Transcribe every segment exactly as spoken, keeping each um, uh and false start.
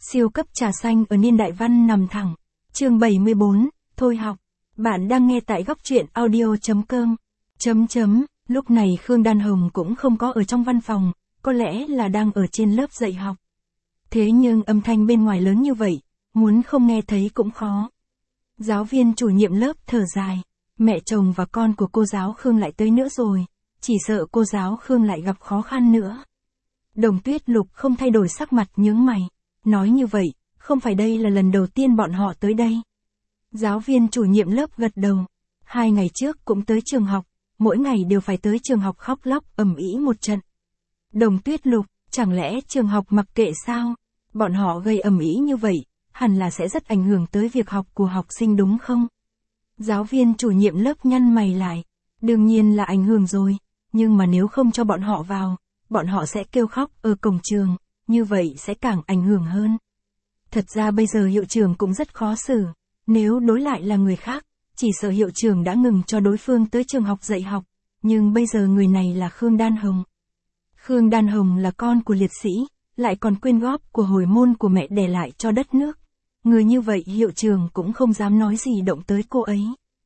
Siêu cấp trà xanh ở niên đại văn nằm thẳng. Chương bảy mươi bốn, thôi học. Bạn đang nghe tại góc truyện audio.com. Chấm chấm, lúc này Khương Đan Hồng cũng không có ở trong văn phòng, có lẽ là đang ở trên lớp dạy học. Thế nhưng âm thanh bên ngoài lớn như vậy, muốn không nghe thấy cũng khó. Giáo viên chủ nhiệm lớp thở dài, mẹ chồng và con của cô giáo Khương lại tới nữa rồi, chỉ sợ cô giáo Khương lại gặp khó khăn nữa. Đồng Tuyết Lục không thay đổi sắc mặt nhướng mày, nói như vậy, không phải đây là lần đầu tiên bọn họ tới đây. Giáo viên chủ nhiệm lớp gật đầu, hai ngày trước cũng tới trường học, mỗi ngày đều phải tới trường học khóc lóc ầm ĩ một trận. Đồng Tuyết Lục, chẳng lẽ trường học mặc kệ sao? Bọn họ gây ầm ĩ như vậy, hẳn là sẽ rất ảnh hưởng tới việc học của học sinh đúng không? Giáo viên chủ nhiệm lớp nhăn mày lại, đương nhiên là ảnh hưởng rồi, nhưng mà nếu không cho bọn họ vào, bọn họ sẽ kêu khóc ở cổng trường, như vậy sẽ càng ảnh hưởng hơn. Thật ra bây giờ hiệu trưởng cũng rất khó xử, nếu đối lại là người khác, chỉ sợ hiệu trưởng đã ngừng cho đối phương tới trường học dạy học, nhưng bây giờ người này là Khương Đan Hồng. Khương Đan Hồng là con của liệt sĩ, lại còn quyên góp của hồi môn của mẹ để lại cho đất nước. Người như vậy hiệu trưởng cũng không dám nói gì động tới cô ấy.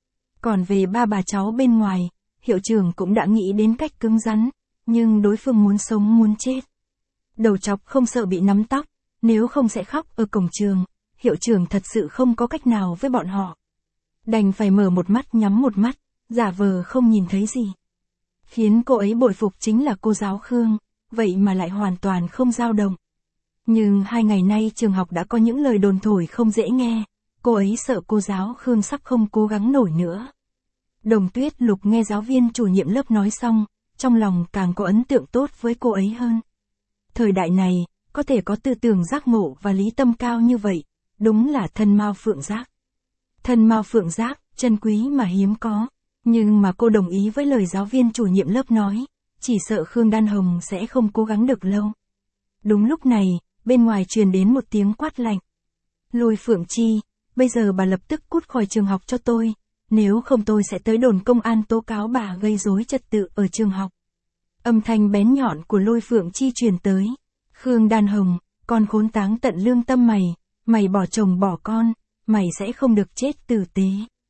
Còn về ba bà cháu bên ngoài, hiệu trưởng cũng đã nghĩ đến cách cứng rắn, nhưng đối phương muốn sống muốn chết. Đầu chọc không sợ bị nắm tóc, nếu không sẽ khóc ở cổng trường, hiệu trưởng thật sự không có cách nào với bọn họ. Đành phải mở một mắt nhắm một mắt, giả vờ không nhìn thấy gì. Khiến cô ấy bội phục chính là cô giáo Khương, vậy mà lại hoàn toàn không dao động. Nhưng hai ngày nay trường học đã có những lời đồn thổi không dễ nghe, cô ấy sợ cô giáo Khương sắp không cố gắng nổi nữa. Đồng Tuyết Lục nghe giáo viên chủ nhiệm lớp nói xong, trong lòng càng có ấn tượng tốt với cô ấy hơn. Thời đại này, có thể có tư tưởng giác ngộ và lý tâm cao như vậy, đúng là thân mao phượng giác. Thân mao phượng giác, chân quý mà hiếm có, nhưng mà cô đồng ý với lời giáo viên chủ nhiệm lớp nói, chỉ sợ Khương Đan Hồng sẽ không cố gắng được lâu. Đúng lúc này, bên ngoài truyền đến một tiếng quát lạnh. Lôi Phượng Chi, bây giờ bà lập tức cút khỏi trường học cho tôi, nếu không tôi sẽ tới đồn công an tố cáo bà gây rối trật tự ở trường học. Âm thanh bén nhọn của Lôi Phượng Chi truyền tới. Khương Đan Hồng, con khốn táng tận lương tâm mày, mày bỏ chồng bỏ con, mày sẽ không được chết tử tế.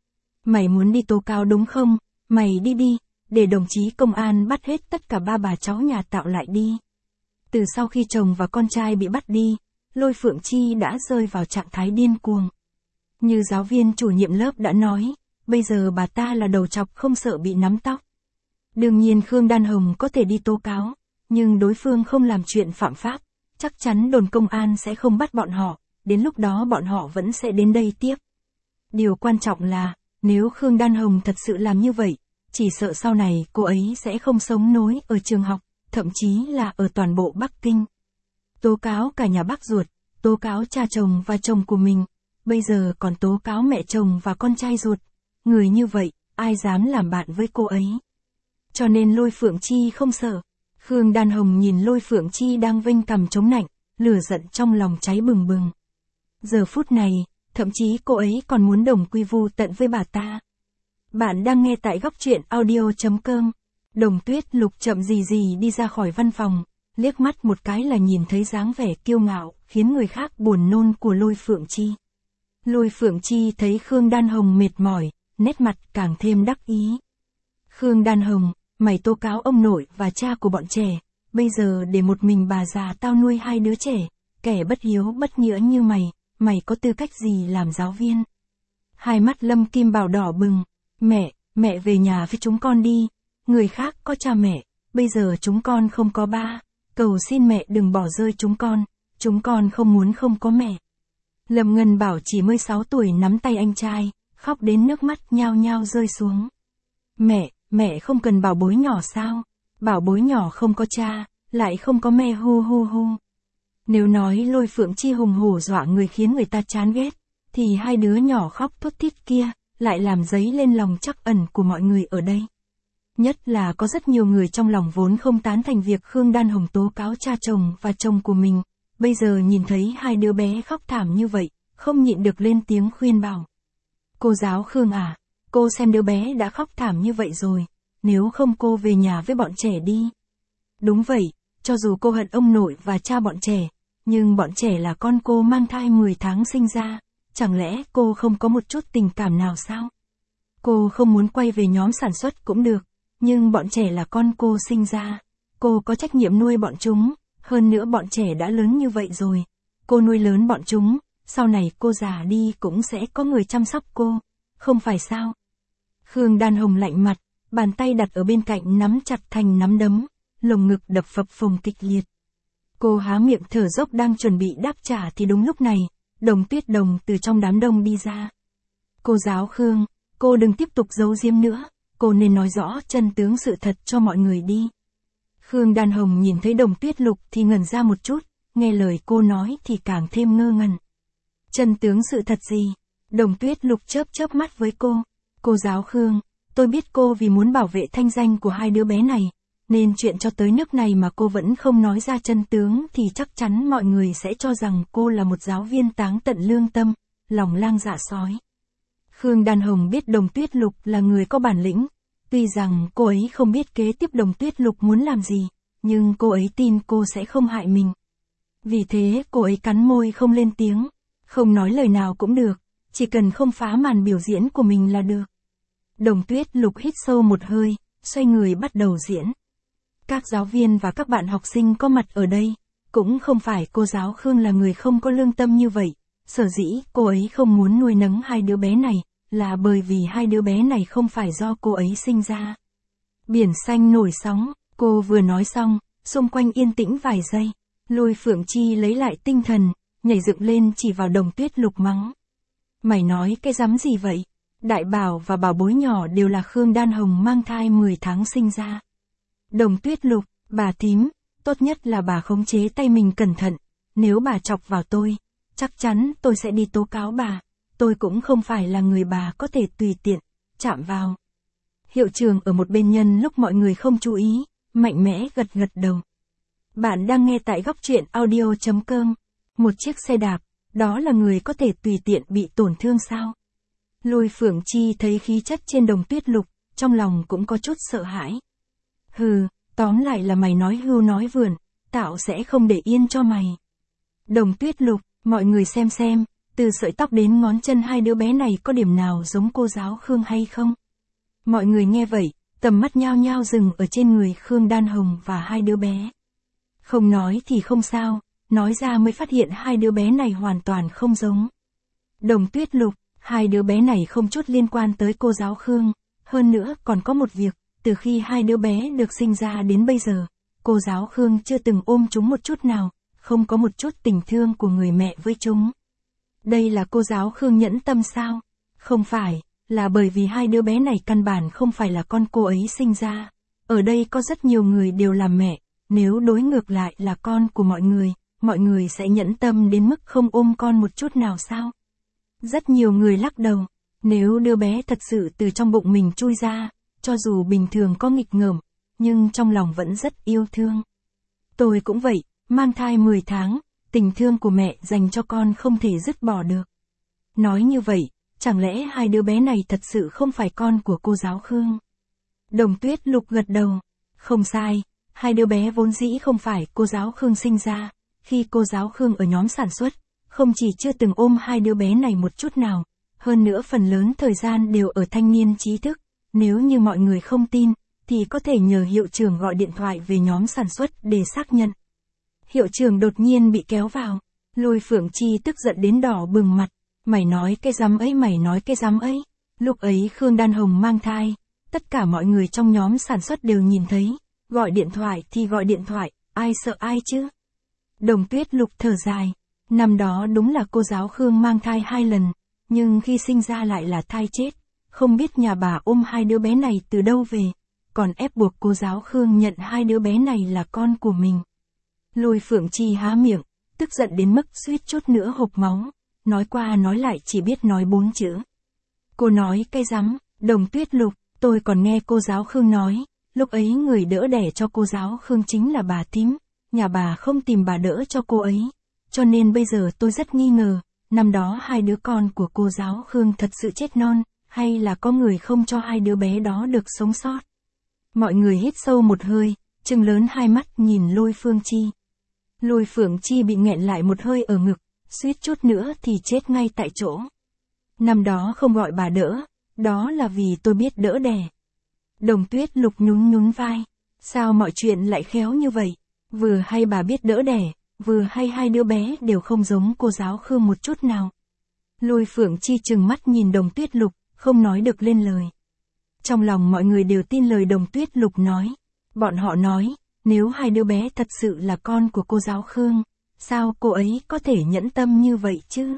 Mày muốn đi tố cáo đúng không? Mày đi đi, để đồng chí công an bắt hết tất cả ba bà cháu nhà Tạo lại đi. Từ sau khi chồng và con trai bị bắt đi, Lôi Phượng Chi đã rơi vào trạng thái điên cuồng. Như giáo viên chủ nhiệm lớp đã nói, bây giờ bà ta là đầu chọc không sợ bị nắm tóc. Đương nhiên Khương Đan Hồng có thể đi tố cáo, nhưng đối phương không làm chuyện phạm pháp, chắc chắn đồn công an sẽ không bắt bọn họ, đến lúc đó bọn họ vẫn sẽ đến đây tiếp. Điều quan trọng là, nếu Khương Đan Hồng thật sự làm như vậy, chỉ sợ sau này cô ấy sẽ không sống nối ở trường học, thậm chí là ở toàn bộ Bắc Kinh. Tố cáo cả nhà bác ruột, tố cáo cha chồng và chồng của mình, bây giờ còn tố cáo mẹ chồng và con trai ruột. Người như vậy, ai dám làm bạn với cô ấy. Cho nên Lôi Phượng Chi không sợ. Khương Đan Hồng nhìn Lôi Phượng Chi đang vênh cằm chống nạnh, lửa giận trong lòng cháy bừng bừng. Giờ phút này, thậm chí cô ấy còn muốn đồng quy vu tận với bà ta. Bạn đang nghe tại góc truyện audio.com. Đồng Tuyết Lục chậm gì gì đi ra khỏi văn phòng, liếc mắt một cái là nhìn thấy dáng vẻ kiêu ngạo, khiến người khác buồn nôn của Lôi Phượng Chi. Lôi Phượng Chi thấy Khương Đan Hồng mệt mỏi, nét mặt càng thêm đắc ý. Khương Đan Hồng, mày tố cáo ông nội và cha của bọn trẻ, bây giờ để một mình bà già tao nuôi hai đứa trẻ, kẻ bất hiếu bất nghĩa như mày, mày có tư cách gì làm giáo viên? Hai mắt Lâm Kim Bảo đỏ bừng, mẹ, mẹ về nhà với chúng con đi, người khác có cha mẹ, bây giờ chúng con không có ba, cầu xin mẹ đừng bỏ rơi chúng con, chúng con không muốn không có mẹ. Lâm Ngân Bảo chỉ mới sáu tuổi nắm tay anh trai, khóc đến nước mắt nhao nhao rơi xuống. Mẹ, mẹ không cần bảo bối nhỏ sao? Bảo bối nhỏ không có cha, lại không có mẹ hu hu hu. Nếu nói Lôi Phượng Chi hùng hổ dọa người khiến người ta chán ghét, thì hai đứa nhỏ khóc thút thít kia, lại làm dấy lên lòng trắc ẩn của mọi người ở đây. Nhất là có rất nhiều người trong lòng vốn không tán thành việc Khương Đan Hồng tố cáo cha chồng và chồng của mình, bây giờ nhìn thấy hai đứa bé khóc thảm như vậy, không nhịn được lên tiếng khuyên bảo. Cô giáo Khương à, cô xem đứa bé đã khóc thảm như vậy rồi, nếu không cô về nhà với bọn trẻ đi. Đúng vậy, cho dù cô hận ông nội và cha bọn trẻ, Nhưng bọn trẻ là con cô mang thai mười tháng sinh ra, chẳng lẽ cô không có một chút tình cảm nào sao? Cô không muốn quay về nhóm sản xuất cũng được, nhưng bọn trẻ là con cô sinh ra, cô có trách nhiệm nuôi bọn chúng, hơn nữa bọn trẻ đã lớn như vậy rồi. Cô nuôi lớn bọn chúng, sau này cô già đi cũng sẽ có người chăm sóc cô, không phải sao? Khương Đan Hồng lạnh mặt, bàn tay đặt ở bên cạnh nắm chặt thành nắm đấm, lồng ngực đập phập phồng kịch liệt. Cô há miệng thở dốc đang chuẩn bị đáp trả thì đúng lúc này, Đồng Tuyết Đồng từ trong đám đông đi ra. Cô giáo Khương, cô đừng tiếp tục giấu giếm nữa, cô nên nói rõ chân tướng sự thật cho mọi người đi. Khương Đan Hồng nhìn thấy Đồng Tuyết Lục thì ngẩn ra một chút, nghe lời cô nói thì càng thêm ngơ ngẩn. Chân tướng sự thật gì? Đồng Tuyết Lục chớp chớp mắt với cô. Cô giáo Khương, tôi biết cô vì muốn bảo vệ thanh danh của hai đứa bé này, nên chuyện cho tới nước này mà cô vẫn không nói ra chân tướng thì chắc chắn mọi người sẽ cho rằng cô là một giáo viên táng tận lương tâm, lòng lang dạ sói. Khương Đan Hồng biết Đồng Tuyết Lục là người có bản lĩnh, tuy rằng cô ấy không biết kế tiếp Đồng Tuyết Lục muốn làm gì, nhưng cô ấy tin cô sẽ không hại mình. Vì thế cô ấy cắn môi không lên tiếng, không nói lời nào cũng được, chỉ cần không phá màn biểu diễn của mình là được. Đồng Tuyết Lục hít sâu một hơi, xoay người bắt đầu diễn. Các giáo viên và các bạn học sinh có mặt ở đây, cũng không phải cô giáo Khương là người không có lương tâm như vậy, sở dĩ cô ấy không muốn nuôi nấng hai đứa bé này, là bởi vì hai đứa bé này không phải do cô ấy sinh ra. Biển xanh nổi sóng, cô vừa nói xong, xung quanh yên tĩnh vài giây, Lôi Phượng Chi lấy lại tinh thần, nhảy dựng lên chỉ vào Đồng Tuyết Lục mắng. Mày nói cái rắm gì vậy? Đại Bảo và bảo bối nhỏ đều là Khương Đan Hồng mang thai mười tháng sinh ra. Đồng Tuyết Lục, bà thím, tốt nhất là bà khống chế tay mình cẩn thận, nếu bà chọc vào tôi, chắc chắn tôi sẽ đi tố cáo bà, tôi cũng không phải là người bà có thể tùy tiện, chạm vào. Hiệu trưởng ở một bên nhân lúc mọi người không chú ý, mạnh mẽ gật gật đầu. Bạn đang nghe tại góc truyện audio chấm com, một chiếc xe đạp, đó là người có thể tùy tiện bị tổn thương sao? Lôi Phượng Chi thấy khí chất trên Đồng Tuyết Lục, trong lòng cũng có chút sợ hãi. Hừ, tóm lại là mày nói hưu nói vượn, tạo sẽ không để yên cho mày. Đồng Tuyết Lục, mọi người xem xem, từ sợi tóc đến ngón chân hai đứa bé này có điểm nào giống cô giáo Khương hay không? Mọi người nghe vậy, tầm mắt nhao nhao dừng ở trên người Khương Đan Hồng và hai đứa bé. Không nói thì không sao, nói ra mới phát hiện hai đứa bé này hoàn toàn không giống. Đồng Tuyết Lục, hai đứa bé này không chút liên quan tới cô giáo Khương, hơn nữa còn có một việc, từ khi hai đứa bé được sinh ra đến bây giờ, cô giáo Khương chưa từng ôm chúng một chút nào, không có một chút tình thương của người mẹ với chúng. Đây là cô giáo Khương nhẫn tâm sao? Không phải, là bởi vì hai đứa bé này căn bản không phải là con cô ấy sinh ra. Ở đây có rất nhiều người đều là mẹ, nếu đối ngược lại là con của mọi người, mọi người sẽ nhẫn tâm đến mức không ôm con một chút nào sao? Rất nhiều người lắc đầu, nếu đứa bé thật sự từ trong bụng mình chui ra, cho dù bình thường có nghịch ngợm, nhưng trong lòng vẫn rất yêu thương. Tôi cũng vậy, mang thai mười tháng, tình thương của mẹ dành cho con không thể dứt bỏ được. Nói như vậy, chẳng lẽ hai đứa bé này thật sự không phải con của cô giáo Khương? Đồng Tuyết Lục gật đầu, không sai, hai đứa bé vốn dĩ không phải cô giáo Khương sinh ra, khi cô giáo Khương ở nhóm sản xuất, không chỉ chưa từng ôm hai đứa bé này một chút nào, hơn nữa phần lớn thời gian đều ở thanh niên trí thức. Nếu như mọi người không tin, thì có thể nhờ hiệu trưởng gọi điện thoại về nhóm sản xuất để xác nhận. Hiệu trưởng đột nhiên bị kéo vào, Lôi Phượng Chi tức giận đến đỏ bừng mặt, mày nói cái rắm ấy mày nói cái rắm ấy. Lúc ấy Khương Đan Hồng mang thai, tất cả mọi người trong nhóm sản xuất đều nhìn thấy, gọi điện thoại thì gọi điện thoại, ai sợ ai chứ. Đồng Tuyết Lục thở dài, năm đó đúng là cô giáo Khương mang thai hai lần, nhưng khi sinh ra lại là thai chết. Không biết nhà bà ôm hai đứa bé này từ đâu về, còn ép buộc cô giáo Khương nhận hai đứa bé này là con của mình. Lôi Phượng Chi há miệng, tức giận đến mức suýt chút nữa hộc máu, nói qua nói lại chỉ biết nói bốn chữ. Cô nói cái rắm, Đồng Tuyết Lục, tôi còn nghe cô giáo Khương nói, lúc ấy người đỡ đẻ cho cô giáo Khương chính là bà thím, nhà bà không tìm bà đỡ cho cô ấy, cho nên bây giờ tôi rất nghi ngờ, năm đó hai đứa con của cô giáo Khương thật sự chết non. Hay là có người không cho hai đứa bé đó được sống sót? Mọi người hít sâu một hơi, trừng lớn hai mắt nhìn Lôi Phương Chi. Lôi Phượng Chi bị nghẹn lại một hơi ở ngực, suýt chút nữa thì chết ngay tại chỗ. Năm đó không gọi bà đỡ, đó là vì tôi biết đỡ đẻ. Đồng Tuyết Lục nhún nhún vai. Sao mọi chuyện lại khéo như vậy? Vừa hay bà biết đỡ đẻ, vừa hay hai đứa bé đều không giống cô giáo Khương một chút nào. Lôi Phượng Chi trừng mắt nhìn Đồng Tuyết Lục, không nói được lên lời. Trong lòng mọi người đều tin lời Đồng Tuyết Lục nói. Bọn họ nói, nếu hai đứa bé thật sự là con của cô giáo Khương, sao cô ấy có thể nhẫn tâm như vậy chứ?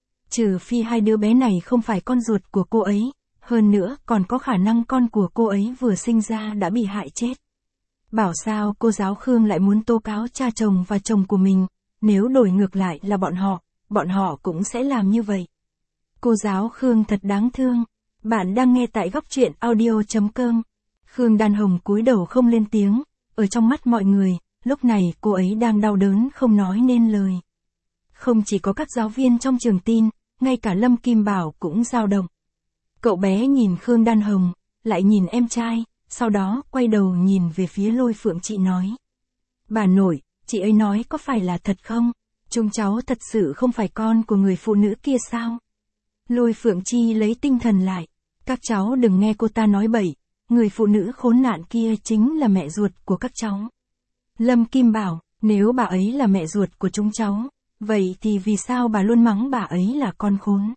Trừ phi hai đứa bé này không phải con ruột của cô ấy, hơn nữa còn có khả năng con của cô ấy vừa sinh ra đã bị hại chết. Bảo sao cô giáo Khương lại muốn tố cáo cha chồng và chồng của mình, nếu đổi ngược lại là bọn họ, bọn họ cũng sẽ làm như vậy. Cô giáo Khương thật đáng thương. Bạn đang nghe tại góc truyện audio chấm com. Khương Đan Hồng cúi đầu không lên tiếng, ở trong mắt mọi người, lúc này cô ấy đang đau đớn không nói nên lời. Không chỉ có các giáo viên trong trường tin, ngay cả Lâm Kim Bảo cũng dao động. Cậu bé nhìn Khương Đan Hồng, lại nhìn em trai, sau đó quay đầu nhìn về phía Lôi Phượng Chi nói. Bà nội, chị ấy nói có phải là thật không? Chúng cháu thật sự không phải con của người phụ nữ kia sao? Lôi Phượng Chi lấy tinh thần lại. Các cháu đừng nghe cô ta nói bậy, người phụ nữ khốn nạn kia chính là mẹ ruột của các cháu. Lâm Kim Bảo, nếu bà ấy là mẹ ruột của chúng cháu, vậy thì vì sao bà luôn mắng bà ấy là con khốn?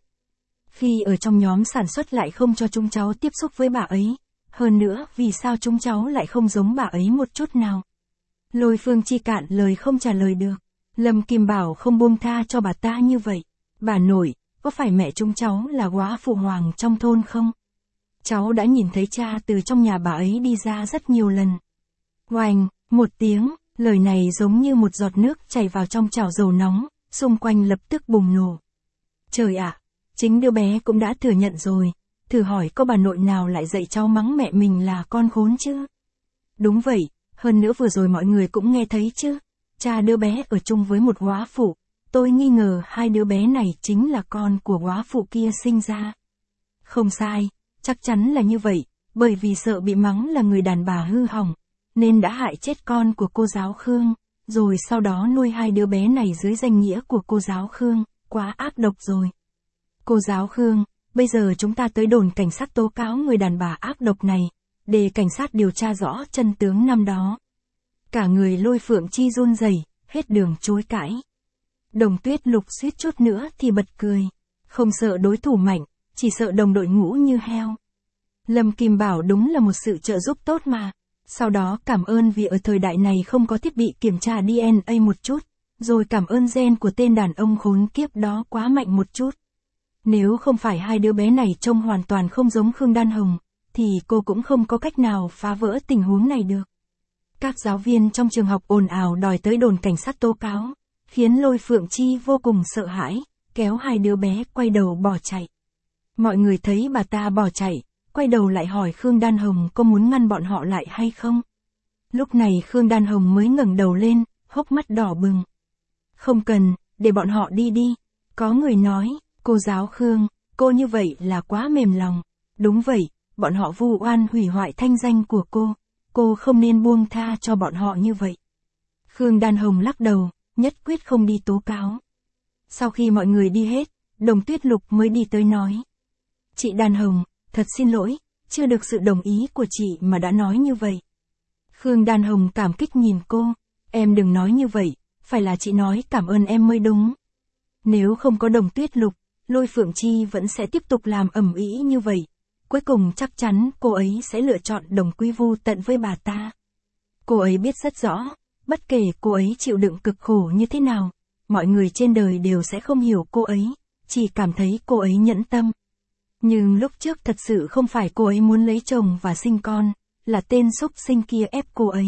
Khi ở trong nhóm sản xuất lại không cho chúng cháu tiếp xúc với bà ấy, hơn nữa vì sao chúng cháu lại không giống bà ấy một chút nào? Lôi Phương Chi cạn lời không trả lời được. Lâm Kim Bảo không buông tha cho bà ta như vậy. Bà nội, có phải mẹ chúng cháu là góa phụ hoàng trong thôn không? Cháu đã nhìn thấy cha từ trong nhà bà ấy đi ra rất nhiều lần. Oanh, một tiếng, lời này giống như một giọt nước chảy vào trong chảo dầu nóng, xung quanh lập tức bùng nổ. Trời ạ, chính đứa bé cũng đã thừa nhận rồi, thử hỏi có bà nội nào lại dạy cháu mắng mẹ mình là con khốn chứ? Đúng vậy, hơn nữa vừa rồi mọi người cũng nghe thấy chứ, cha đứa bé ở chung với một góa phụ, tôi nghi ngờ hai đứa bé này chính là con của góa phụ kia sinh ra. Không sai, chắc chắn là như vậy, bởi vì sợ bị mắng là người đàn bà hư hỏng, nên đã hại chết con của cô giáo Khương, rồi sau đó nuôi hai đứa bé này dưới danh nghĩa của cô giáo Khương, quá ác độc rồi. Cô giáo Khương, bây giờ chúng ta tới đồn cảnh sát tố cáo người đàn bà ác độc này, để cảnh sát điều tra rõ chân tướng năm đó. Cả người Lôi Phượng Chi run rẩy, hết đường chối cãi. Đồng Tuyết Lục suýt chút nữa thì bật cười, không sợ đối thủ mạnh, chỉ sợ đồng đội ngũ như heo. Lâm Kim Bảo đúng là một sự trợ giúp tốt mà. Sau đó cảm ơn vì ở thời đại này không có thiết bị kiểm tra đê en a một chút, rồi cảm ơn gen của tên đàn ông khốn kiếp đó quá mạnh một chút. Nếu không phải hai đứa bé này trông hoàn toàn không giống Khương Đan Hồng, thì cô cũng không có cách nào phá vỡ tình huống này được. Các giáo viên trong trường học ồn ào đòi tới đồn cảnh sát tố cáo, khiến Lôi Phượng Chi vô cùng sợ hãi, kéo hai đứa bé quay đầu bỏ chạy. Mọi người thấy bà ta bỏ chạy, quay đầu lại hỏi Khương Đan Hồng có muốn ngăn bọn họ lại hay không. Lúc này Khương Đan Hồng mới ngẩng đầu lên, hốc mắt đỏ bừng. Không cần, để bọn họ đi đi. Có người nói, cô giáo Khương, cô như vậy là quá mềm lòng. Đúng vậy, bọn họ vu oan hủy hoại thanh danh của cô, cô không nên buông tha cho bọn họ như vậy. Khương Đan Hồng lắc đầu, nhất quyết không đi tố cáo. Sau khi mọi người đi hết, Đồng Tuyết Lục mới đi tới nói. Chị Đan Hồng, thật xin lỗi, chưa được sự đồng ý của chị mà đã nói như vậy. Khương Đan Hồng cảm kích nhìn cô, em đừng nói như vậy, phải là chị nói cảm ơn em mới đúng. Nếu không có Đồng Tuyết Lục, Lôi Phượng Chi vẫn sẽ tiếp tục làm ầm ĩ như vậy. Cuối cùng chắc chắn cô ấy sẽ lựa chọn Đồng Quy Vu Tận với bà ta. Cô ấy biết rất rõ, bất kể cô ấy chịu đựng cực khổ như thế nào, mọi người trên đời đều sẽ không hiểu cô ấy, chỉ cảm thấy cô ấy nhẫn tâm. Nhưng lúc trước thật sự không phải cô ấy muốn lấy chồng và sinh con, là tên xúc sinh kia ép cô ấy.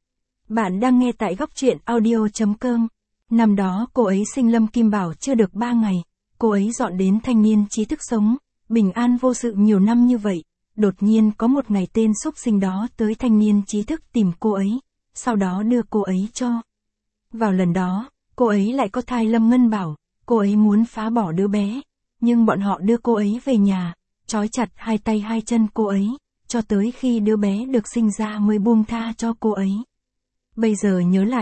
Bạn đang nghe tại góc truyện audio chấm com. Năm đó cô ấy sinh Lâm Kim Bảo chưa được ba ngày, cô ấy dọn đến thanh niên trí thức sống, bình an vô sự nhiều năm như vậy. Đột nhiên có một ngày tên xúc sinh đó tới thanh niên trí thức tìm cô ấy, sau đó đưa cô ấy cho. Vào lần đó, cô ấy lại có thai Lâm Ngân Bảo, cô ấy muốn phá bỏ đứa bé. Nhưng bọn họ đưa cô ấy về nhà, trói chặt hai tay hai chân cô ấy, cho tới khi đứa bé được sinh ra mới buông tha cho cô ấy. Bây giờ nhớ lại,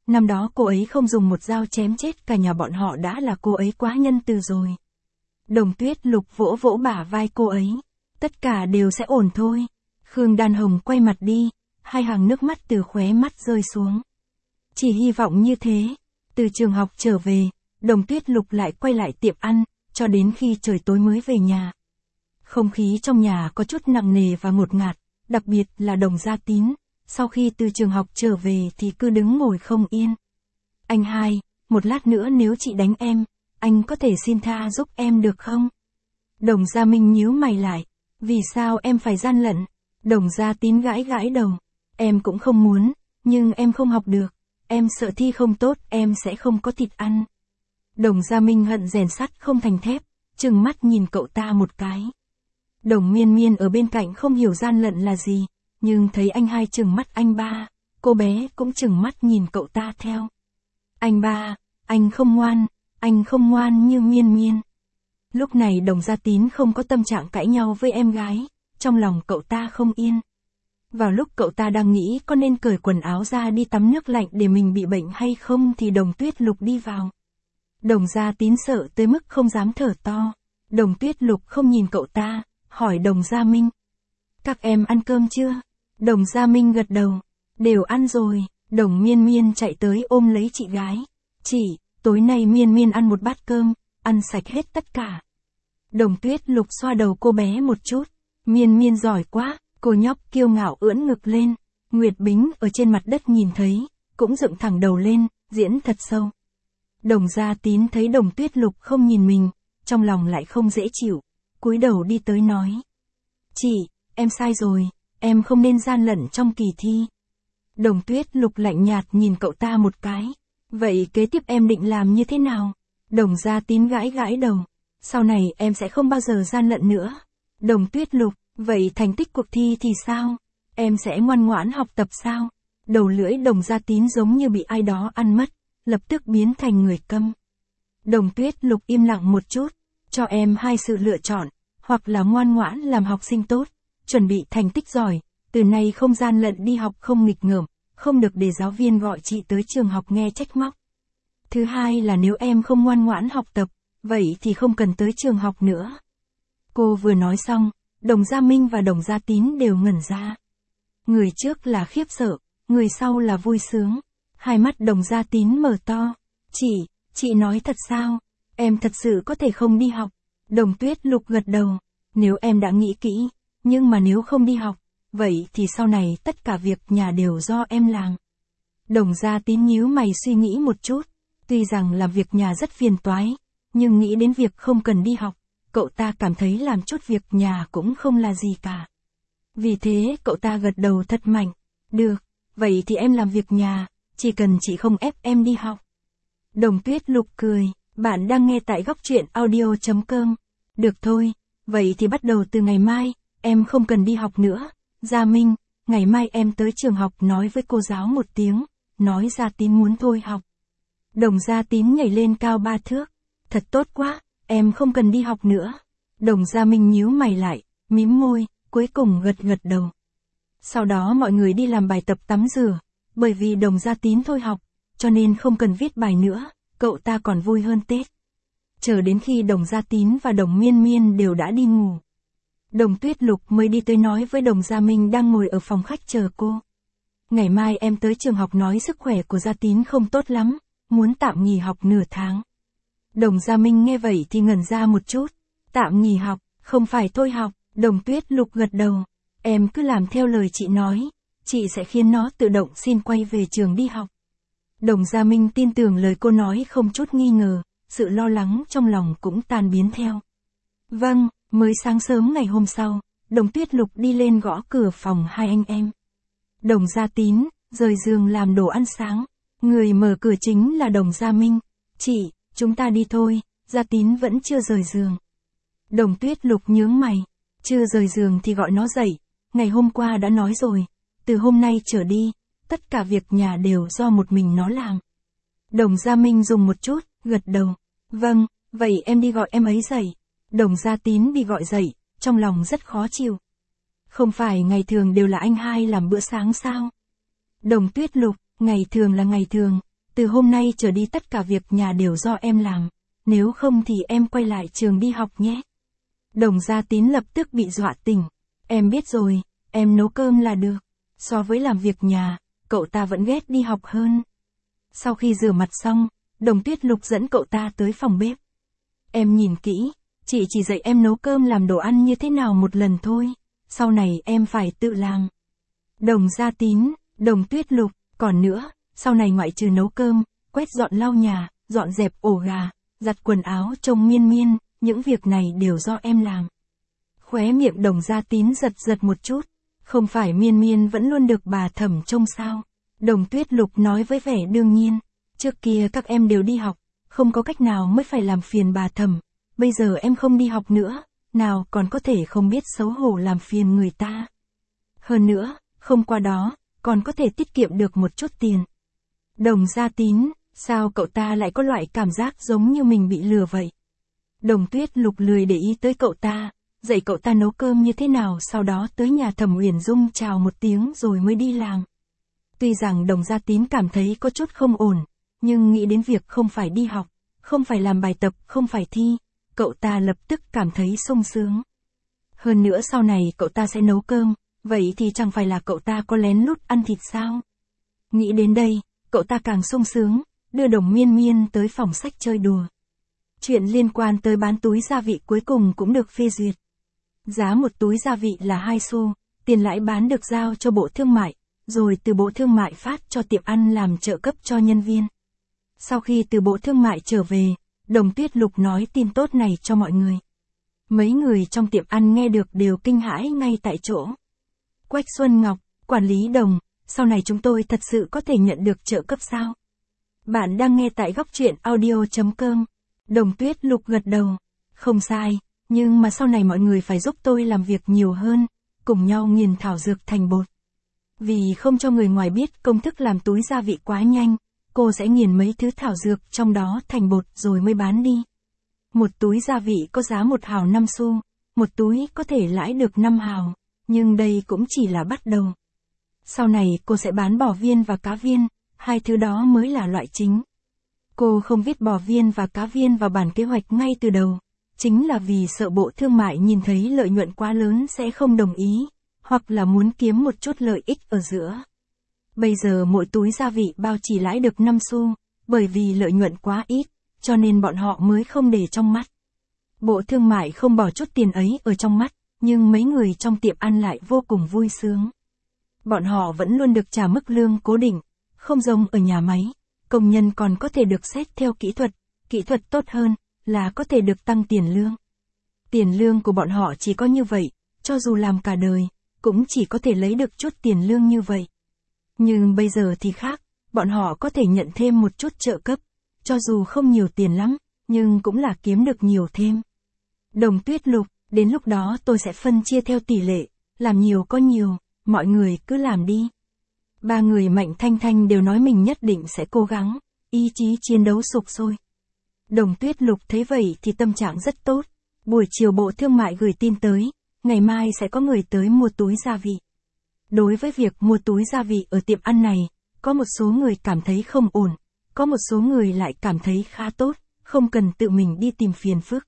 Năm đó cô ấy không dùng một dao chém chết cả nhà bọn họ đã là cô ấy quá nhân từ rồi. Đồng Tuyết Lục vỗ vỗ bả vai cô ấy. Tất cả đều sẽ ổn thôi. Khương Đan Hồng quay mặt đi, hai hàng nước mắt từ khóe mắt rơi xuống. Chỉ hy vọng như thế. Từ trường học trở về, Đồng Tuyết Lục lại quay lại tiệm ăn, cho đến khi trời tối mới về nhà. Không khí trong nhà có chút nặng nề và ngột ngạt, đặc biệt là Đồng Gia Tín, sau khi từ trường học trở về thì cứ đứng ngồi không yên. Anh hai, một lát nữa nếu chị đánh em, anh có thể xin tha giúp em được không? Đồng Gia Minh nhíu mày lại, vì sao em phải gian lận? Đồng Gia Tín gãi gãi đầu, em cũng không muốn, nhưng em không học được, em sợ thi không tốt em sẽ không có thịt ăn. Đồng Gia Minh hận rèn sắt không thành thép, trừng mắt nhìn cậu ta một cái. Đồng Miên Miên ở bên cạnh không hiểu gian lận là gì, nhưng thấy anh hai trừng mắt anh ba, cô bé cũng trừng mắt nhìn cậu ta theo. Anh ba, anh không ngoan, anh không ngoan như Miên Miên. Lúc này Đồng Gia Tín không có tâm trạng cãi nhau với em gái, trong lòng cậu ta không yên. Vào lúc cậu ta đang nghĩ có nên cởi quần áo ra đi tắm nước lạnh để mình bị bệnh hay không thì Đồng Tuyết Lục đi vào. Đồng Gia Tín sợ tới mức không dám thở to. Đồng Tuyết Lục không nhìn cậu ta, hỏi Đồng Gia Minh. Các em ăn cơm chưa? Đồng Gia Minh gật đầu. Đều ăn rồi. Đồng Miên Miên chạy tới ôm lấy chị gái. Chị, tối nay Miên Miên ăn một bát cơm, ăn sạch hết tất cả. Đồng Tuyết Lục xoa đầu cô bé một chút. Miên Miên giỏi quá, cô nhóc kiêu ngạo ưỡn ngực lên. Nguyệt Bính ở trên mặt đất nhìn thấy, cũng dựng thẳng đầu lên, diễn thật sâu. Đồng Gia Tín thấy Đồng Tuyết Lục không nhìn mình, trong lòng lại không dễ chịu, cúi đầu đi tới nói. Chị, em sai rồi, em không nên gian lận trong kỳ thi. Đồng Tuyết Lục lạnh nhạt nhìn cậu ta một cái. Vậy kế tiếp em định làm như thế nào? Đồng Gia Tín gãi gãi đầu. Sau này em sẽ không bao giờ gian lận nữa. Đồng Tuyết Lục, vậy thành tích cuộc thi thì sao? Em sẽ ngoan ngoãn học tập sao? Đầu lưỡi Đồng Gia Tín giống như bị ai đó ăn mất, lập tức biến thành người câm. Đồng Tuyết Lục im lặng một chút, cho em hai sự lựa chọn, hoặc là ngoan ngoãn làm học sinh tốt, chuẩn bị thành tích giỏi, từ nay không gian lận đi học không nghịch ngợm, không được để giáo viên gọi chị tới trường học nghe trách móc. Thứ hai là nếu em không ngoan ngoãn học tập, vậy thì không cần tới trường học nữa. Cô vừa nói xong, Đồng Gia Minh và Đồng Gia Tín đều ngẩn ra. Người trước là khiếp sợ, người sau là vui sướng. Hai mắt Đồng Gia Tín mở to. Chị, chị nói thật sao? Em thật sự có thể không đi học. Đồng Tuyết Lục gật đầu. Nếu em đã nghĩ kỹ, nhưng mà nếu không đi học, vậy thì sau này tất cả việc nhà đều do em làm. Đồng Gia Tín nhíu mày suy nghĩ một chút. Tuy rằng làm việc nhà rất phiền toái, nhưng nghĩ đến việc không cần đi học, cậu ta cảm thấy làm chút việc nhà cũng không là gì cả. Vì thế cậu ta gật đầu thật mạnh. Được, vậy thì em làm việc nhà, chỉ cần chị không ép em đi học. Đồng Tuyết Lục cười, bạn đang nghe tại góc truyện audio chấm com. Được thôi, vậy thì bắt đầu từ ngày mai, em không cần đi học nữa. Gia Minh, ngày mai em tới trường học nói với cô giáo một tiếng, nói Gia Tín muốn thôi học. Đồng Gia Tín nhảy lên cao ba thước. Thật tốt quá, em không cần đi học nữa. Đồng Gia Minh nhíu mày lại, mím môi, cuối cùng gật gật đầu. Sau đó mọi người đi làm bài tập tắm rửa, bởi vì Đồng Gia Tín thôi học, cho nên không cần viết bài nữa, cậu ta còn vui hơn Tết. Chờ đến khi Đồng Gia Tín và Đồng Miên Miên đều đã đi ngủ. Đồng Tuyết Lục mới đi tới nói với Đồng Gia Minh đang ngồi ở phòng khách chờ cô. Ngày mai em tới trường học nói sức khỏe của Gia Tín không tốt lắm, muốn tạm nghỉ học nửa tháng. Đồng Gia Minh nghe vậy thì ngẩn ra một chút. Tạm nghỉ học, không phải thôi học. Đồng Tuyết Lục gật đầu. Em cứ làm theo lời chị nói, chị sẽ khiến nó tự động xin quay về trường đi học. Đồng Gia Minh tin tưởng lời cô nói không chút nghi ngờ, sự lo lắng trong lòng cũng tan biến theo. Vâng, mới sáng sớm ngày hôm sau, Đồng Tuyết Lục đi lên gõ cửa phòng hai anh em. Đồng Gia Tín, rời giường làm đồ ăn sáng. Người mở cửa chính là Đồng Gia Minh. Chị, chúng ta đi thôi, Gia Tín vẫn chưa rời giường. Đồng Tuyết Lục nhướng mày. Chưa rời giường thì gọi nó dậy. Ngày hôm qua đã nói rồi, từ hôm nay trở đi, tất cả việc nhà đều do một mình nó làm. Đồng Gia Minh dùng một chút, gật đầu. Vâng, vậy em đi gọi em ấy dậy. Đồng Gia Tín bị gọi dậy, trong lòng rất khó chịu. Không phải ngày thường đều là anh hai làm bữa sáng sao? Đồng Tuyết Lục, ngày thường là ngày thường, từ hôm nay trở đi tất cả việc nhà đều do em làm, nếu không thì em quay lại trường đi học nhé. Đồng Gia Tín lập tức bị dọa tỉnh. Em biết rồi, em nấu cơm là được. So với làm việc nhà, cậu ta vẫn ghét đi học hơn. Sau khi rửa mặt xong, Đồng Tuyết Lục dẫn cậu ta tới phòng bếp. Em nhìn kỹ, chị chỉ dạy em nấu cơm làm đồ ăn như thế nào một lần thôi, sau này em phải tự làm. Đồng Gia Tín, Đồng Tuyết Lục, còn nữa, sau này ngoại trừ nấu cơm, quét dọn lau nhà, dọn dẹp ổ gà, giặt quần áo trông Miên Miên, những việc này đều do em làm. Khóe miệng Đồng Gia Tín giật giật một chút, không phải Miên Miên vẫn luôn được bà Thẩm trông sao? Đồng Tuyết Lục nói với vẻ đương nhiên, trước kia các em đều đi học, không có cách nào mới phải làm phiền bà Thẩm, bây giờ em không đi học nữa, nào còn có thể không biết xấu hổ làm phiền người ta. Hơn nữa, không qua đó, còn có thể tiết kiệm được một chút tiền. Đồng Gia Tín, sao cậu ta lại có loại cảm giác giống như mình bị lừa vậy? Đồng Tuyết Lục lười để ý tới cậu ta, dạy cậu ta nấu cơm như thế nào, sau đó tới nhà Thẩm Uyển Dung chào một tiếng rồi mới đi làm. Tuy rằng Đồng Gia Tín cảm thấy có chút không ổn, nhưng nghĩ đến việc không phải đi học, không phải làm bài tập, không phải thi, cậu ta lập tức cảm thấy sung sướng. Hơn nữa sau này cậu ta sẽ nấu cơm, vậy thì chẳng phải là cậu ta có lén lút ăn thịt sao? Nghĩ đến đây, cậu ta càng sung sướng, đưa Đồng Miên Miên tới phòng sách chơi đùa. Chuyện liên quan tới bán túi gia vị cuối cùng cũng được phê duyệt. Giá một túi gia vị là hai xu, tiền lãi bán được giao cho Bộ Thương mại, rồi từ Bộ Thương mại phát cho tiệm ăn làm trợ cấp cho nhân viên. Sau khi từ Bộ Thương mại trở về, Đồng Tuyết Lục nói tin tốt này cho mọi người. Mấy người trong tiệm ăn nghe được đều kinh hãi ngay tại chỗ. Quách Xuân Ngọc, quản lý Đồng, sau này chúng tôi thật sự có thể nhận được trợ cấp sao? Bạn đang nghe tại góc truyện audio chấm com. Đồng Tuyết Lục gật đầu. Không sai, nhưng mà sau này mọi người phải giúp tôi làm việc nhiều hơn, cùng nhau nghiền thảo dược thành bột. Vì không cho người ngoài biết công thức làm túi gia vị quá nhanh, cô sẽ nghiền mấy thứ thảo dược trong đó thành bột rồi mới bán đi. Một túi gia vị có giá một hào năm xu, một túi có thể lãi được năm hào, nhưng đây cũng chỉ là bắt đầu. Sau này cô sẽ bán bò viên và cá viên, hai thứ đó mới là loại chính. Cô không viết bò viên và cá viên vào bản kế hoạch ngay từ đầu, chính là vì sợ Bộ Thương mại nhìn thấy lợi nhuận quá lớn sẽ không đồng ý, hoặc là muốn kiếm một chút lợi ích ở giữa. Bây giờ mỗi túi gia vị bao chỉ lãi được năm xu, bởi vì lợi nhuận quá ít, cho nên bọn họ mới không để trong mắt. Bộ Thương mại không bỏ chút tiền ấy ở trong mắt, nhưng mấy người trong tiệm ăn lại vô cùng vui sướng. Bọn họ vẫn luôn được trả mức lương cố định, không giống ở nhà máy, công nhân còn có thể được xét theo kỹ thuật, kỹ thuật tốt hơn là có thể được tăng tiền lương. Tiền lương của bọn họ chỉ có như vậy, cho dù làm cả đời, cũng chỉ có thể lấy được chút tiền lương như vậy. Nhưng bây giờ thì khác, bọn họ có thể nhận thêm một chút trợ cấp, cho dù không nhiều tiền lắm, nhưng cũng là kiếm được nhiều thêm. Đồng Tuyết Lục, đến lúc đó tôi sẽ phân chia theo tỷ lệ, làm nhiều có nhiều, mọi người cứ làm đi. Ba người Mạnh Thanh Thanh đều nói mình nhất định sẽ cố gắng, ý chí chiến đấu sục sôi. Đồng Tuyết Lục thấy vậy thì tâm trạng rất tốt, buổi chiều Bộ Thương mại gửi tin tới, ngày mai sẽ có người tới mua túi gia vị. Đối với việc mua túi gia vị ở tiệm ăn này, có một số người cảm thấy không ổn, có một số người lại cảm thấy khá tốt, không cần tự mình đi tìm phiền phức.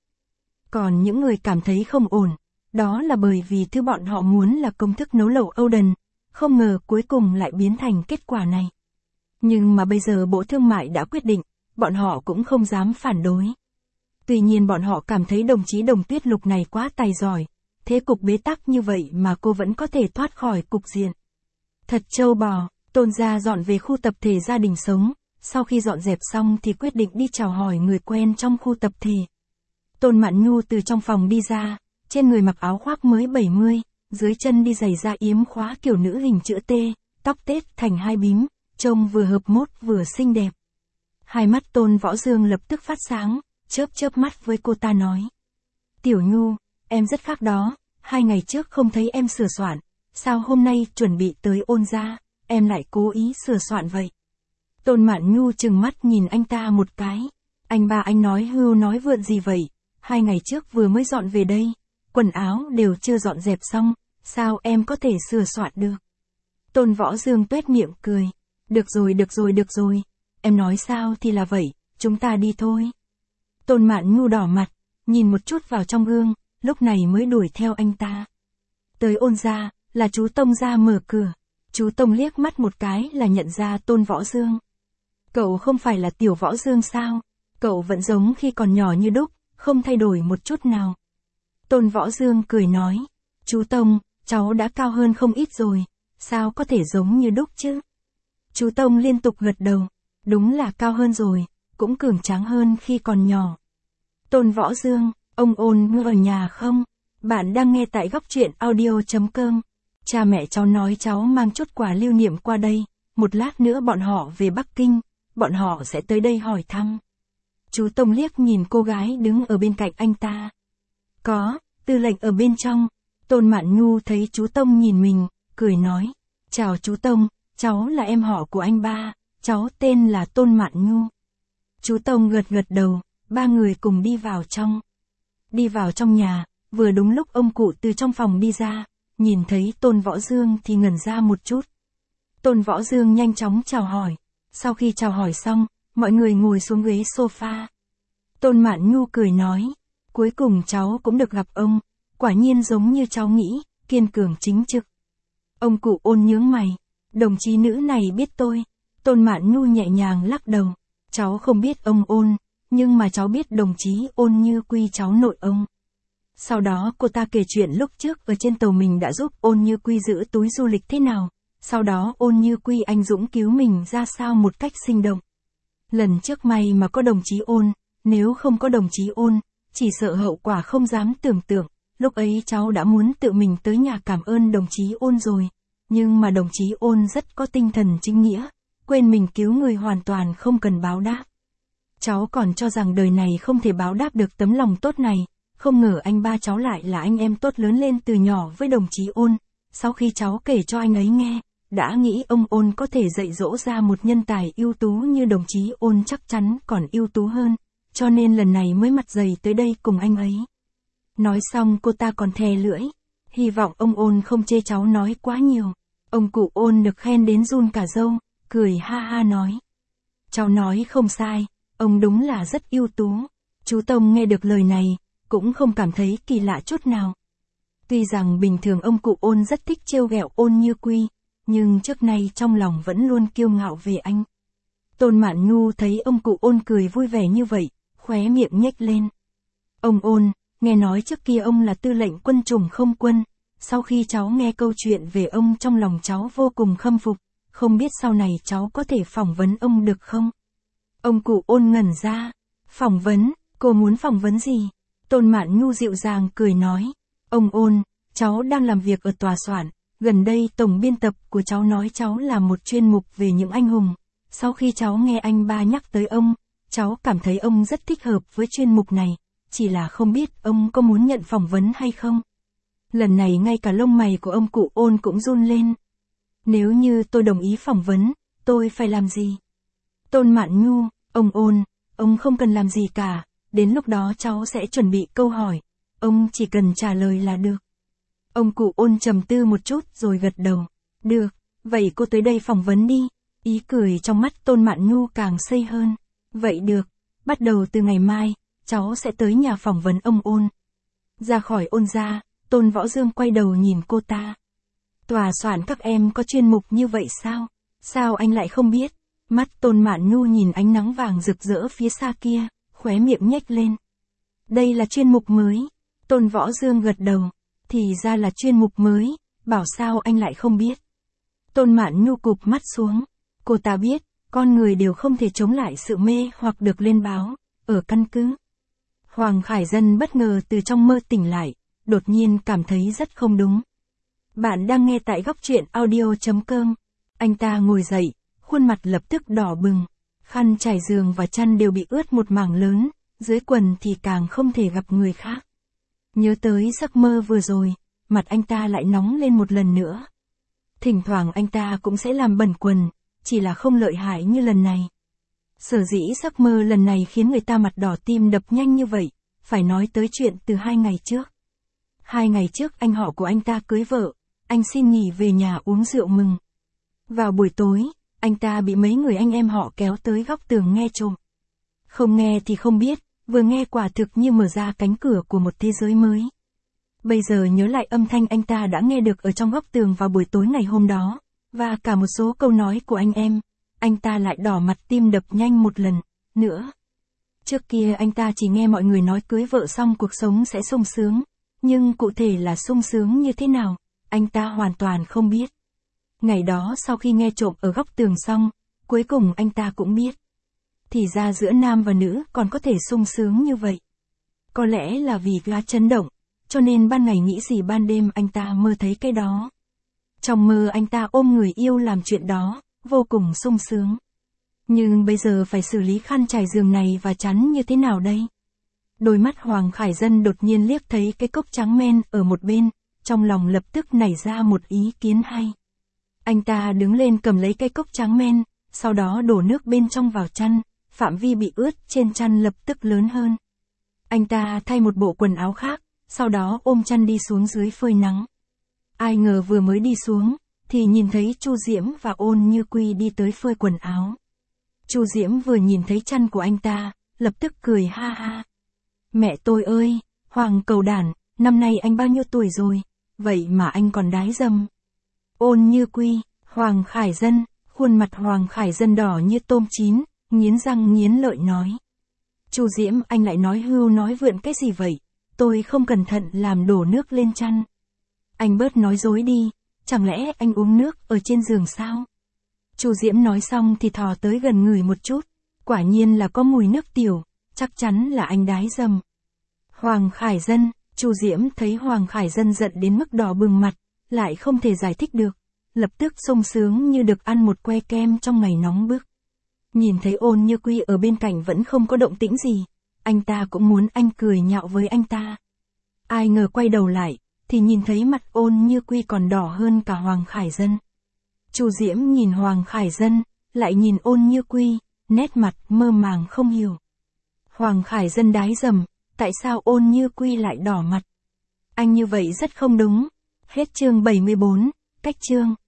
Còn những người cảm thấy không ổn, đó là bởi vì thứ bọn họ muốn là công thức nấu lẩu Âu Đần, không ngờ cuối cùng lại biến thành kết quả này. Nhưng mà bây giờ Bộ Thương mại đã quyết định, bọn họ cũng không dám phản đối. Tuy nhiên bọn họ cảm thấy đồng chí Đồng Tuyết Lục này quá tài giỏi, thế cục bế tắc như vậy mà cô vẫn có thể thoát khỏi cục diện. Thật trâu bò, Tôn gia dọn về khu tập thể gia đình sống, sau khi dọn dẹp xong thì quyết định đi chào hỏi người quen trong khu tập thể. Tôn Mạn Nhu từ trong phòng đi ra, trên người mặc áo khoác mới bảy mươi, dưới chân đi giày da yếm khóa kiểu nữ hình chữ T, tóc tết thành hai bím, trông vừa hợp mốt vừa xinh đẹp. Hai mắt Tôn Võ Dương lập tức phát sáng, chớp chớp mắt với cô ta nói. Tiểu Nhu, em rất khác đó, hai ngày trước không thấy em sửa soạn, sao hôm nay chuẩn bị tới ôn gia, em lại cố ý sửa soạn vậy? Tôn Mạn Nhu trừng mắt nhìn anh ta một cái. Anh ba anh nói hưu nói vượn gì vậy, hai ngày trước vừa mới dọn về đây, quần áo đều chưa dọn dẹp xong, sao em có thể sửa soạn được? Tôn Võ Dương tuét miệng cười. Được rồi được rồi được rồi, em nói sao thì là vậy, chúng ta đi thôi. Tôn Mạn Nhu đỏ mặt, nhìn một chút vào trong gương, lúc này mới đuổi theo anh ta. Tới Ôn gia, là chú Tông ra mở cửa. Chú Tông liếc mắt một cái là nhận ra Tôn Võ Dương. Cậu không phải là Tiểu Võ Dương sao? Cậu vẫn giống khi còn nhỏ như đúc, không thay đổi một chút nào. Tôn Võ Dương cười nói, chú Tông, cháu đã cao hơn không ít rồi, sao có thể giống như đúc chứ? Chú Tông liên tục gật đầu, đúng là cao hơn rồi, cũng cường tráng hơn khi còn nhỏ. Tôn Võ Dương, ông Ôn ngư ở nhà không? Bạn đang nghe tại góc truyện audio chấm com. Cha mẹ cháu nói cháu mang chút quà lưu niệm qua đây, một lát nữa bọn họ về Bắc Kinh, bọn họ sẽ tới đây hỏi thăm. Chú Tông liếc nhìn cô gái đứng ở bên cạnh anh ta. Có, tư lệnh ở bên trong. Tôn Mạn Nhu thấy chú Tông nhìn mình, cười nói, chào chú Tông, cháu là em họ của anh ba, cháu tên là Tôn Mạn Nhu. Chú Tông gật gật đầu, ba người cùng đi vào trong. Đi vào trong nhà, vừa đúng lúc ông cụ từ trong phòng đi ra, nhìn thấy Tôn Võ Dương thì ngẩn ra một chút. Tôn Võ Dương nhanh chóng chào hỏi, sau khi chào hỏi xong, mọi người ngồi xuống ghế sofa. Tôn Mạn Nhu cười nói, cuối cùng cháu cũng được gặp ông, quả nhiên giống như cháu nghĩ, kiên cường chính trực. Ông cụ Ôn nhướng mày, đồng chí nữ này biết tôi. Tôn Mạn Nhu nhẹ nhàng lắc đầu, cháu không biết ông Ôn, nhưng mà cháu biết đồng chí Ôn Như Quy cháu nội ông. Sau đó cô ta kể chuyện lúc trước ở trên tàu mình đã giúp Ôn Như Quy giữ túi du lịch thế nào, sau đó Ôn Như Quy anh dũng cứu mình ra sao một cách sinh động. Lần trước may mà có đồng chí Ôn, nếu không có đồng chí Ôn, chỉ sợ hậu quả không dám tưởng tượng, lúc ấy cháu đã muốn tự mình tới nhà cảm ơn đồng chí Ôn rồi, nhưng mà đồng chí Ôn rất có tinh thần chính nghĩa, quên mình cứu người hoàn toàn không cần báo đáp. Cháu còn cho rằng đời này không thể báo đáp được tấm lòng tốt này, không ngờ anh ba cháu lại là anh em tốt lớn lên từ nhỏ với đồng chí Ôn. Sau khi cháu kể cho anh ấy nghe, đã nghĩ ông Ôn có thể dạy dỗ ra một nhân tài ưu tú như đồng chí Ôn chắc chắn còn ưu tú hơn, cho nên lần này mới mặt dày tới đây cùng anh ấy. Nói xong cô ta còn thè lưỡi, hy vọng ông Ôn không chê cháu nói quá nhiều. Ông cụ Ôn được khen đến run cả râu, cười ha ha nói. Cháu nói không sai, ông đúng là rất ưu tú. Chú Tông nghe được lời này, cũng không cảm thấy kỳ lạ chút nào. Tuy rằng bình thường ông cụ Ôn rất thích trêu ghẹo Ôn Như Quy, nhưng trước nay trong lòng vẫn luôn kiêu ngạo về anh. Tôn Mạn Nhu thấy ông cụ Ôn cười vui vẻ như vậy, khóe miệng nhếch lên. Ông Ôn, nghe nói trước kia ông là tư lệnh quân chủng không quân, sau khi cháu nghe câu chuyện về ông trong lòng cháu vô cùng khâm phục, không biết sau này cháu có thể phỏng vấn ông được không? Ông cụ Ôn ngẩn ra, phỏng vấn, cô muốn phỏng vấn gì? Tôn Mạn Nhu dịu dàng cười nói, ông Ôn, cháu đang làm việc ở tòa soạn, gần đây tổng biên tập của cháu nói cháu làm một chuyên mục về những anh hùng, sau khi cháu nghe anh ba nhắc tới ông, cháu cảm thấy ông rất thích hợp với chuyên mục này, chỉ là không biết ông có muốn nhận phỏng vấn hay không. Lần này ngay cả lông mày của ông cụ Ôn cũng run lên. Nếu như tôi đồng ý phỏng vấn, tôi phải làm gì? Tôn Mạn Nhu, ông Ôn, ông không cần làm gì cả, đến lúc đó cháu sẽ chuẩn bị câu hỏi, ông chỉ cần trả lời là được. Ông cụ Ôn trầm tư một chút rồi gật đầu, được, vậy cô tới đây phỏng vấn đi. Ý cười trong mắt Tôn Mạn Nhu càng xây hơn, vậy được, bắt đầu từ ngày mai, cháu sẽ tới nhà phỏng vấn ông Ôn. Ra khỏi Ôn gia, Tôn Võ Dương quay đầu nhìn cô ta. Tòa soạn các em có chuyên mục như vậy sao? Sao anh lại không biết? Mắt Tôn Mạn Nhu nhìn ánh nắng vàng rực rỡ phía xa kia, khóe miệng nhếch lên. Đây là chuyên mục mới. Tôn Võ Dương gật đầu. Thì ra là chuyên mục mới, bảo sao anh lại không biết. Tôn Mạn Nhu cụp mắt xuống. Cô ta biết, con người đều không thể chống lại sự mê hoặc được lên báo, ở căn cứ. Hoàng Khải Dân bất ngờ từ trong mơ tỉnh lại, đột nhiên cảm thấy rất không đúng. Bạn đang nghe tại góc truyện audio chấm com. Anh ta ngồi dậy, khuôn mặt lập tức đỏ bừng, khăn trải giường và chăn đều bị ướt một mảng lớn, dưới quần thì càng không thể gặp người khác. Nhớ tới giấc mơ vừa rồi, mặt anh ta lại nóng lên một lần nữa. Thỉnh thoảng anh ta cũng sẽ làm bẩn quần, chỉ là không lợi hại như lần này. Sở dĩ giấc mơ lần này khiến người ta mặt đỏ tim đập nhanh như vậy, phải nói tới chuyện từ hai ngày trước. Hai ngày trước anh họ của anh ta cưới vợ, anh xin nghỉ về nhà uống rượu mừng. Vào buổi tối, anh ta bị mấy người anh em họ kéo tới góc tường nghe trộm. Không nghe thì không biết, vừa nghe quả thực như mở ra cánh cửa của một thế giới mới. Bây giờ nhớ lại âm thanh anh ta đã nghe được ở trong góc tường vào buổi tối ngày hôm đó, và cả một số câu nói của anh em, anh ta lại đỏ mặt tim đập nhanh một lần, nữa. Trước kia anh ta chỉ nghe mọi người nói cưới vợ xong cuộc sống sẽ sung sướng, nhưng cụ thể là sung sướng như thế nào, anh ta hoàn toàn không biết. Ngày đó sau khi nghe trộm ở góc tường xong, cuối cùng anh ta cũng biết. Thì ra giữa nam và nữ còn có thể sung sướng như vậy. Có lẽ là vì gã chấn động, cho nên ban ngày nghĩ gì ban đêm anh ta mơ thấy cái đó. Trong mơ anh ta ôm người yêu làm chuyện đó, vô cùng sung sướng. Nhưng bây giờ phải xử lý khăn trải giường này và chắn như thế nào đây? Đôi mắt Hoàng Khải Dân đột nhiên liếc thấy cái cốc trắng men ở một bên, trong lòng lập tức nảy ra một ý kiến hay. Anh ta đứng lên cầm lấy cái cốc trắng men, sau đó đổ nước bên trong vào chăn, phạm vi bị ướt trên chăn lập tức lớn hơn. Anh ta thay một bộ quần áo khác, sau đó ôm chăn đi xuống dưới phơi nắng. Ai ngờ vừa mới đi xuống, thì nhìn thấy Chu Diễm và Ôn Như Quy đi tới phơi quần áo. Chu Diễm vừa nhìn thấy chăn của anh ta, lập tức cười ha ha. Mẹ tôi ơi, Hoàng cầu đản, năm nay anh bao nhiêu tuổi rồi, vậy mà anh còn đái dầm. Ôn Như Quy, Hoàng Khải Dân, khuôn mặt Hoàng Khải Dân đỏ như tôm chín, nghiến răng nghiến lợi nói. Chu Diễm, anh lại nói hưu nói vượn cái gì vậy, tôi không cẩn thận làm đổ nước lên chăn. Anh bớt nói dối đi, chẳng lẽ anh uống nước ở trên giường sao? Chu Diễm nói xong thì thò tới gần người một chút, quả nhiên là có mùi nước tiểu, chắc chắn là anh đái dầm. Hoàng Khải Dân, Chu Diễm thấy Hoàng Khải Dân giận đến mức đỏ bừng mặt, lại không thể giải thích được, lập tức sung sướng như được ăn một que kem trong ngày nóng bức. Nhìn thấy Ôn Như Quy ở bên cạnh vẫn không có động tĩnh gì, anh ta cũng muốn anh cười nhạo với anh ta. Ai ngờ quay đầu lại, thì nhìn thấy mặt Ôn Như Quy còn đỏ hơn cả Hoàng Khải Dân. Chu Diễm nhìn Hoàng Khải Dân, lại nhìn Ôn Như Quy, nét mặt mơ màng không hiểu. Hoàng Khải Dân đái dầm, tại sao Ôn Như Quy lại đỏ mặt? Anh như vậy rất không đúng. Hết chương bảy mươi bốn, cách chương.